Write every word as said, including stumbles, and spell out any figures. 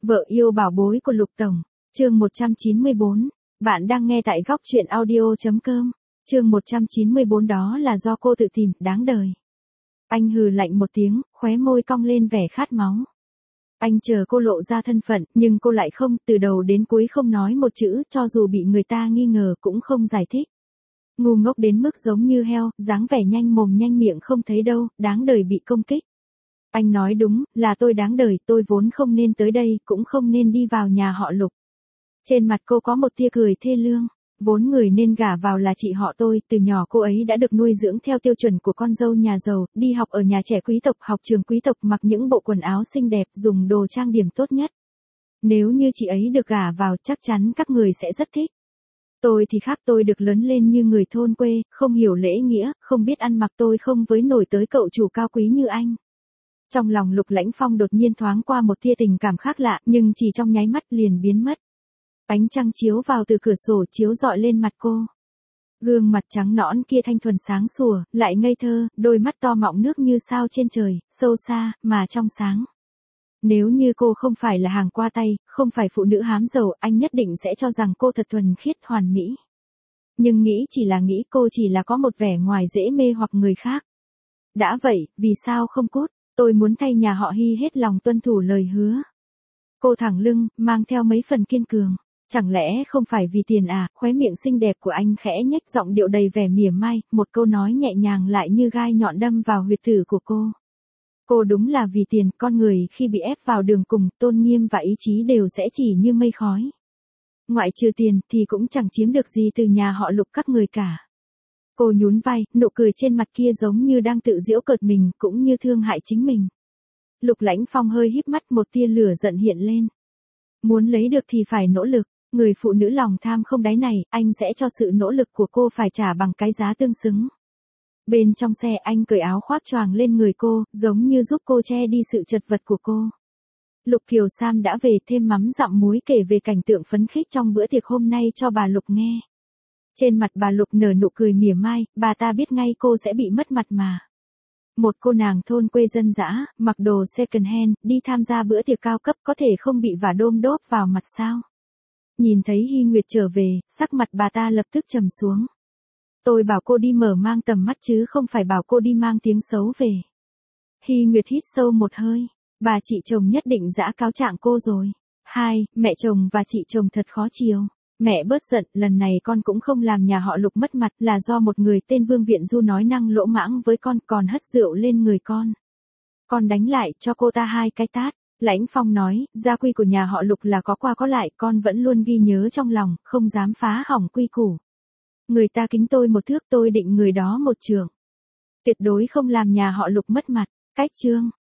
Vợ yêu bảo bối của Lục Tổng, chương một trăm chín mươi bốn. Bạn đang nghe tại góc truyện audio.com. Chương một trăm chín mươi bốn đó là do cô tự tìm, đáng đời. Anh hừ lạnh một tiếng, khóe môi cong lên vẻ khát máu. Anh chờ cô lộ ra thân phận, nhưng cô lại không, từ đầu đến cuối không nói một chữ, cho dù bị người ta nghi ngờ cũng không giải thích. Ngu ngốc đến mức giống như heo, dáng vẻ nhanh mồm nhanh miệng không thấy đâu, đáng đời bị công kích. Anh nói đúng, là tôi đáng đời, tôi vốn không nên tới đây, cũng không nên đi vào nhà họ Lục. Trên mặt cô có một tia cười thê lương, vốn người nên gả vào là chị họ tôi, từ nhỏ cô ấy đã được nuôi dưỡng theo tiêu chuẩn của con dâu nhà giàu, đi học ở nhà trẻ quý tộc, học trường quý tộc, mặc những bộ quần áo xinh đẹp, dùng đồ trang điểm tốt nhất. Nếu như chị ấy được gả vào chắc chắn các người sẽ rất thích. Tôi thì khác, tôi được lớn lên như người thôn quê, không hiểu lễ nghĩa, không biết ăn mặc, tôi không với nổi tới cậu chủ cao quý như anh. Trong lòng Lục Lãnh Phong đột nhiên thoáng qua một tia tình cảm khác lạ, nhưng chỉ trong nháy mắt liền biến mất. Ánh trăng chiếu vào từ cửa sổ chiếu rọi lên mặt cô. Gương mặt trắng nõn kia thanh thuần sáng sủa, lại ngây thơ, đôi mắt to mọng nước như sao trên trời, sâu xa, mà trong sáng. Nếu như cô không phải là hàng qua tay, không phải phụ nữ hám giàu, anh nhất định sẽ cho rằng cô thật thuần khiết hoàn mỹ. Nhưng nghĩ chỉ là nghĩ, cô chỉ là có một vẻ ngoài dễ mê hoặc người khác. Đã vậy, vì sao không cút? Tôi muốn thay nhà họ Hy hết lòng tuân thủ lời hứa. Cô thẳng lưng, mang theo mấy phần kiên cường. Chẳng lẽ không phải vì tiền à? Khóe miệng xinh đẹp của anh khẽ nhếch, giọng điệu đầy vẻ mỉa mai, một câu nói nhẹ nhàng lại như gai nhọn đâm vào huyệt tử của cô. Cô đúng là vì tiền, con người khi bị ép vào đường cùng, tôn nghiêm và ý chí đều sẽ chỉ như mây khói. Ngoại trừ tiền thì cũng chẳng chiếm được gì từ nhà họ Lục các người cả. Cô nhún vai, nụ cười trên mặt kia giống như đang tự giễu cợt mình, cũng như thương hại chính mình. Lục Lãnh Phong hơi híp mắt, một tia lửa giận hiện lên. Muốn lấy được thì phải nỗ lực, người phụ nữ lòng tham không đáy này, anh sẽ cho sự nỗ lực của cô phải trả bằng cái giá tương xứng. Bên trong xe anh cởi áo khoác choàng lên người cô, giống như giúp cô che đi sự chật vật của cô. Lục Kiều Sam đã về, thêm mắm dặm muối kể về cảnh tượng phấn khích trong bữa tiệc hôm nay cho bà Lục nghe. Trên mặt bà Lục nở nụ cười mỉa mai, bà ta biết ngay cô sẽ bị mất mặt mà. Một cô nàng thôn quê dân dã, mặc đồ second hand, đi tham gia bữa tiệc cao cấp có thể không bị vả đôm đốp vào mặt sao. Nhìn thấy Hy Nguyệt trở về, sắc mặt bà ta lập tức trầm xuống. Tôi bảo cô đi mở mang tầm mắt chứ không phải bảo cô đi mang tiếng xấu về. Hy Nguyệt hít sâu một hơi, bà chị chồng nhất định dã cáo trạng cô rồi. Hai, mẹ chồng và chị chồng thật khó chiều. Mẹ bớt giận, lần này con cũng không làm nhà họ Lục mất mặt, là do một người tên Vương Viện Du nói năng lỗ mãng với con, còn hất rượu lên người con. Con đánh lại cho cô ta hai cái tát. Lãnh Phong nói, gia quy của nhà họ Lục là có qua có lại, con vẫn luôn ghi nhớ trong lòng, không dám phá hỏng quy củ. Người ta kính tôi một thước, tôi định người đó một trường. Tuyệt đối không làm nhà họ Lục mất mặt. Cách chương.